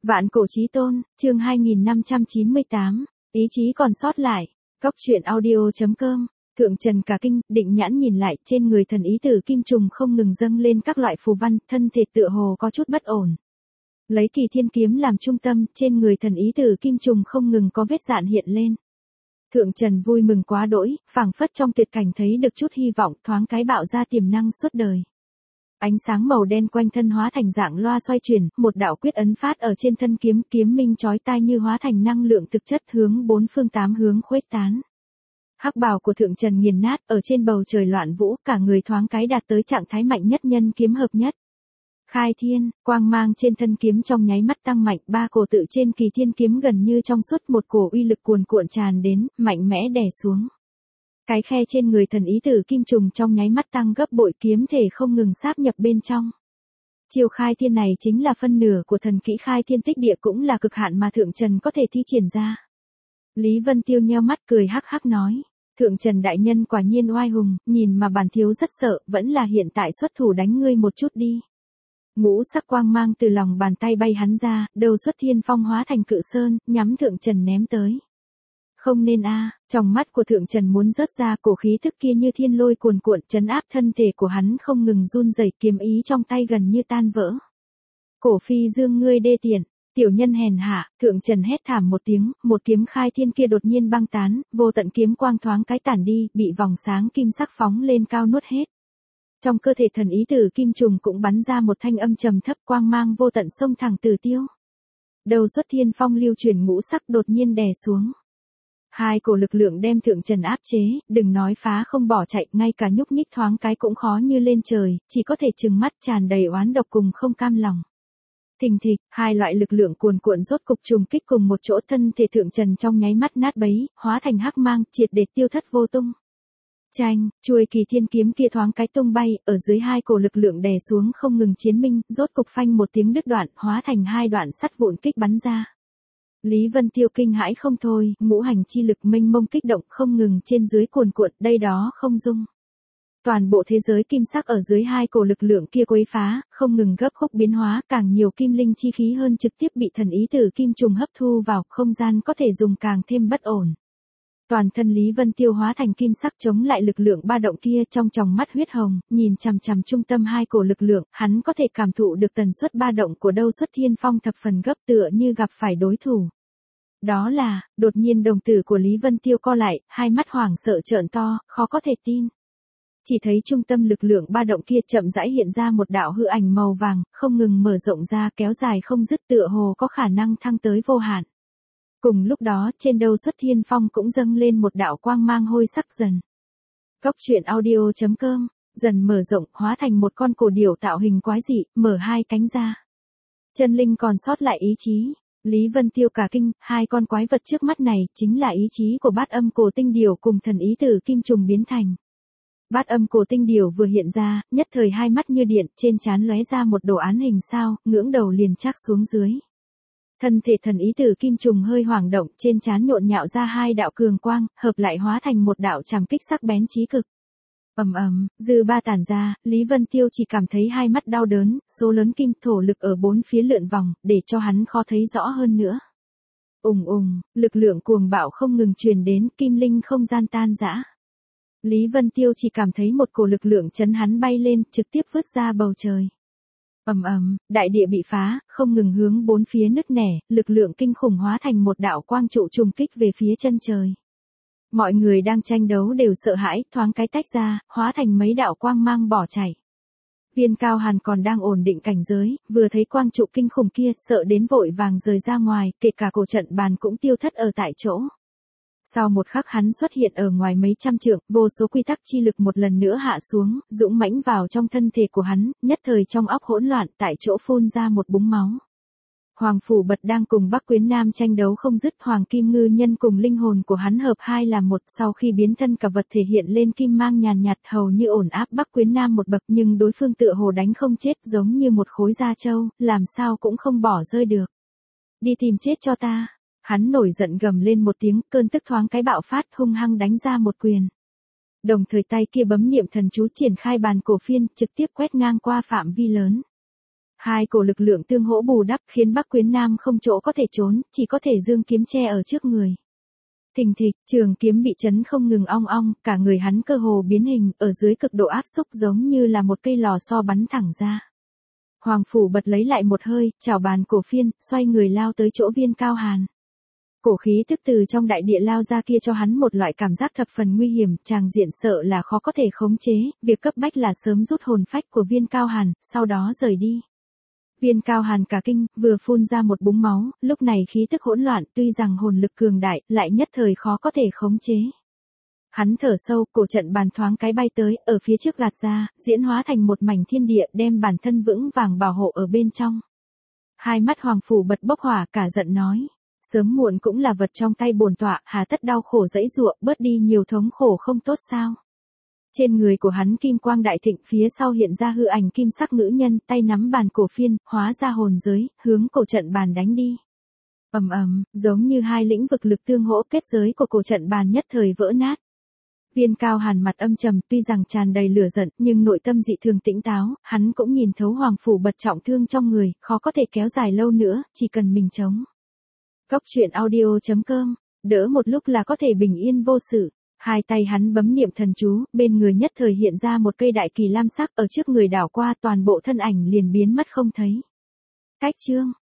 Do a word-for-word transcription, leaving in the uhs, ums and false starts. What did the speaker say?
Vạn cổ chí tôn, chương hai nghìn năm trăm chín mươi tám, ý chí còn sót lại. Cốc truyện audio chấm com. Thượng Trần cả kinh, định nhãn nhìn lại, trên người thần ý tử kim trùng không ngừng dâng lên các loại phù văn, thân thể tựa hồ có chút bất ổn. Lấy Kỳ Thiên kiếm làm trung tâm, trên người thần ý tử kim trùng không ngừng có vết dạn hiện lên. Thượng Trần vui mừng quá đỗi, phảng phất trong tuyệt cảnh thấy được chút hy vọng, thoáng cái bạo ra tiềm năng suốt đời. Ánh sáng màu đen quanh thân hóa thành dạng loa xoay chuyển, một đạo quyết ấn phát ở trên thân kiếm, kiếm minh chói tai như hóa thành năng lượng thực chất hướng bốn phương tám hướng khuếch tán. Hắc bào của Thượng Trần nghiền nát, ở trên bầu trời loạn vũ, cả người thoáng cái đạt tới trạng thái mạnh nhất nhân kiếm hợp nhất. Khai thiên, quang mang trên thân kiếm trong nháy mắt tăng mạnh, ba cổ tự trên Kỳ Thiên kiếm gần như trong suốt, một cổ uy lực cuồn cuộn tràn đến, mạnh mẽ đè xuống. Cái khe trên người thần ý tử kim trùng trong nháy mắt tăng gấp bội, kiếm thể không ngừng sáp nhập bên trong. Chiêu khai thiên này chính là phân nửa của thần kỹ khai thiên tích địa, cũng là cực hạn mà Thượng Trần có thể thi triển ra. Lý Vân Tiêu nheo mắt cười hắc hắc nói, Thượng Trần đại nhân quả nhiên oai hùng, nhìn mà bản thiếu rất sợ, vẫn là hiện tại xuất thủ đánh ngươi một chút đi. Ngũ sắc quang mang từ lòng bàn tay bay hắn ra, đầu xuất thiên phong hóa thành cự sơn, nhắm Thượng Trần ném tới. Không nên a, trong mắt của Thượng Trần muốn rớt ra, cổ khí tức kia như thiên lôi cuồn cuộn trấn áp thân thể của hắn không ngừng run rẩy, kiếm ý trong tay gần như tan vỡ. Cổ phi dương ngươi đê tiện, tiểu nhân hèn hạ, Thượng Trần hét thảm một tiếng, một kiếm khai thiên kia đột nhiên băng tán, vô tận kiếm quang thoáng cái tản đi, bị vòng sáng kim sắc phóng lên cao nuốt hết. Trong cơ thể thần ý tử kim trùng cũng bắn ra một thanh âm trầm thấp, quang mang vô tận xông thẳng từ tiêu. Đầu xuất thiên phong lưu chuyển ngũ sắc đột nhiên đè xuống. Hai cổ lực lượng đem Thượng Trần áp chế, đừng nói phá không bỏ chạy, ngay cả nhúc nhích thoáng cái cũng khó như lên trời, chỉ có thể trừng mắt tràn đầy oán độc cùng không cam lòng. Thình thịch, hai loại lực lượng cuồn cuộn rốt cục trùng kích cùng một chỗ, thân thể Thượng Trần trong nháy mắt nát bấy, hóa thành hắc mang, triệt để tiêu thất vô tung. Chanh, chuôi Kỳ Thiên kiếm kia thoáng cái tung bay, ở dưới hai cổ lực lượng đè xuống không ngừng chiến minh, rốt cục phanh một tiếng đứt đoạn, hóa thành hai đoạn sắt vụn kích bắn ra. Lý Vân Tiêu kinh hãi không thôi, ngũ hành chi lực mênh mông kích động không ngừng trên dưới cuồn cuộn, đây đó không dung. Toàn bộ thế giới kim sắc ở dưới hai cổ lực lượng kia quấy phá, không ngừng gấp khúc biến hóa, càng nhiều kim linh chi khí hơn trực tiếp bị thần ý tử kim trùng hấp thu vào, không gian có thể dùng càng thêm bất ổn. Toàn thân Lý Vân Tiêu hóa thành kim sắc chống lại lực lượng ba động kia, trong tròng mắt huyết hồng, nhìn chằm chằm trung tâm hai cổ lực lượng, hắn có thể cảm thụ được tần suất ba động của đâu xuất thiên phong thập phần gấp, tựa như gặp phải đối thủ. Đó là, đột nhiên đồng tử của Lý Vân Tiêu co lại, hai mắt hoảng sợ trợn to, khó có thể tin. Chỉ thấy trung tâm lực lượng ba động kia chậm rãi hiện ra một đạo hư ảnh màu vàng, không ngừng mở rộng ra, kéo dài không dứt, tựa hồ có khả năng thăng tới vô hạn. Cùng lúc đó, trên đầu xuất thiên phong cũng dâng lên một đạo quang mang hôi sắc dần. Cốc truyện audio chấm com, dần mở rộng, hóa thành một con cổ điểu tạo hình quái dị, mở hai cánh ra. Chân linh còn sót lại ý chí. Lý Vân Tiêu cả kinh, hai con quái vật trước mắt này chính là ý chí của bát âm cổ tinh điểu cùng thần ý tử kim trùng biến thành. Bát âm cổ tinh điểu vừa hiện ra, nhất thời hai mắt như điện, trên trán lóe ra một đồ án hình sao, ngưỡng đầu liền chắc xuống dưới. Thân thể thần ý tử kim trùng hơi hoảng động, trên trán nhộn nhạo ra hai đạo cường quang, hợp lại hóa thành một đạo trảm kích sắc bén chí cực. Ầm ầm, dư ba tản ra, Lý Vân Tiêu chỉ cảm thấy hai mắt đau đớn, số lớn kim thổ lực ở bốn phía lượn vòng, để cho hắn khó thấy rõ hơn nữa. Ùng ùng, lực lượng cuồng bạo không ngừng truyền đến, kim linh không gian tan rã. Lý Vân Tiêu chỉ cảm thấy một cổ lực lượng chấn hắn bay lên, trực tiếp vứt ra bầu trời. Ầm ầm, đại địa bị phá, không ngừng hướng bốn phía nứt nẻ, lực lượng kinh khủng hóa thành một đạo quang trụ trùng kích về phía chân trời. Mọi người đang tranh đấu đều sợ hãi, thoáng cái tách ra, hóa thành mấy đạo quang mang bỏ chạy. Viên Cao Hàn còn đang ổn định cảnh giới, vừa thấy quang trụ kinh khủng kia, sợ đến vội vàng rời ra ngoài, kể cả cổ trận bàn cũng tiêu thất ở tại chỗ. Sau một khắc hắn xuất hiện ở ngoài mấy trăm trượng, vô số quy tắc chi lực một lần nữa hạ xuống, dũng mãnh vào trong thân thể của hắn, nhất thời trong óc hỗn loạn, tại chỗ phun ra một búng máu. Hoàng Phủ Bật đang cùng Bắc Quyến Nam tranh đấu không dứt, Hoàng Kim Ngư Nhân cùng linh hồn của hắn hợp hai là một, sau khi biến thân cả vật thể hiện lên kim mang nhàn nhạt, hầu như ổn áp Bắc Quyến Nam một bậc, nhưng đối phương tựa hồ đánh không chết, giống như một khối da trâu, làm sao cũng không bỏ rơi được. Đi tìm chết cho ta. Hắn nổi giận gầm lên một tiếng, cơn tức thoáng cái bạo phát, hung hăng đánh ra một quyền. Đồng thời tay kia bấm niệm thần chú triển khai bàn cổ phiên, trực tiếp quét ngang qua phạm vi lớn. Hai cổ lực lượng tương hỗ bù đắp khiến Bắc Quyến Nam không chỗ có thể trốn, chỉ có thể giương kiếm che ở trước người. Thình thịch, trường kiếm bị chấn không ngừng ong ong, cả người hắn cơ hồ biến hình, ở dưới cực độ áp xúc giống như là một cây lò xo bắn thẳng ra. Hoàng Phủ Bật lấy lại một hơi, chảo bàn cổ phiên, xoay người lao tới chỗ Viên Cao Hàn. Cổ khí tức từ trong đại địa lao ra kia cho hắn một loại cảm giác thập phần nguy hiểm, tràng diện sợ là khó có thể khống chế, việc cấp bách là sớm rút hồn phách của Viên Cao Hàn, sau đó rời đi. Viên Cao Hàn cả kinh, vừa phun ra một búng máu, lúc này khí tức hỗn loạn, tuy rằng hồn lực cường đại, lại nhất thời khó có thể khống chế. Hắn thở sâu, cổ trận bàn thoáng cái bay tới, ở phía trước gạt ra, diễn hóa thành một mảnh thiên địa, đem bản thân vững vàng bảo hộ ở bên trong. Hai mắt Hoàng Phủ Bật bốc hỏa, cả giận nói, sớm muộn cũng là vật trong tay bổn tọa, hà tất đau khổ dẫy dụa, bớt đi nhiều thống khổ không tốt sao? Trên người của hắn kim quang đại thịnh, phía sau hiện ra hư ảnh kim sắc nữ nhân, tay nắm bàn cổ phiên, hóa ra hồn giới, hướng cổ trận bàn đánh đi. Ầm ầm, giống như hai lĩnh vực lực tương hỗ, kết giới của cổ trận bàn nhất thời vỡ nát. Viên Cao Hàn mặt âm trầm, tuy rằng tràn đầy lửa giận, nhưng nội tâm dị thường tĩnh táo, hắn cũng nhìn thấu Hoàng Phủ Bật trọng thương trong người, khó có thể kéo dài lâu nữa, chỉ cần mình chống. Cốc truyện audio chấm com, đỡ một lúc là có thể bình yên vô sự. Hai tay hắn bấm niệm thần chú, bên người nhất thời hiện ra một cây đại kỳ lam sắc, ở trước người đảo qua, toàn bộ thân ảnh liền biến mất không thấy. Cách chương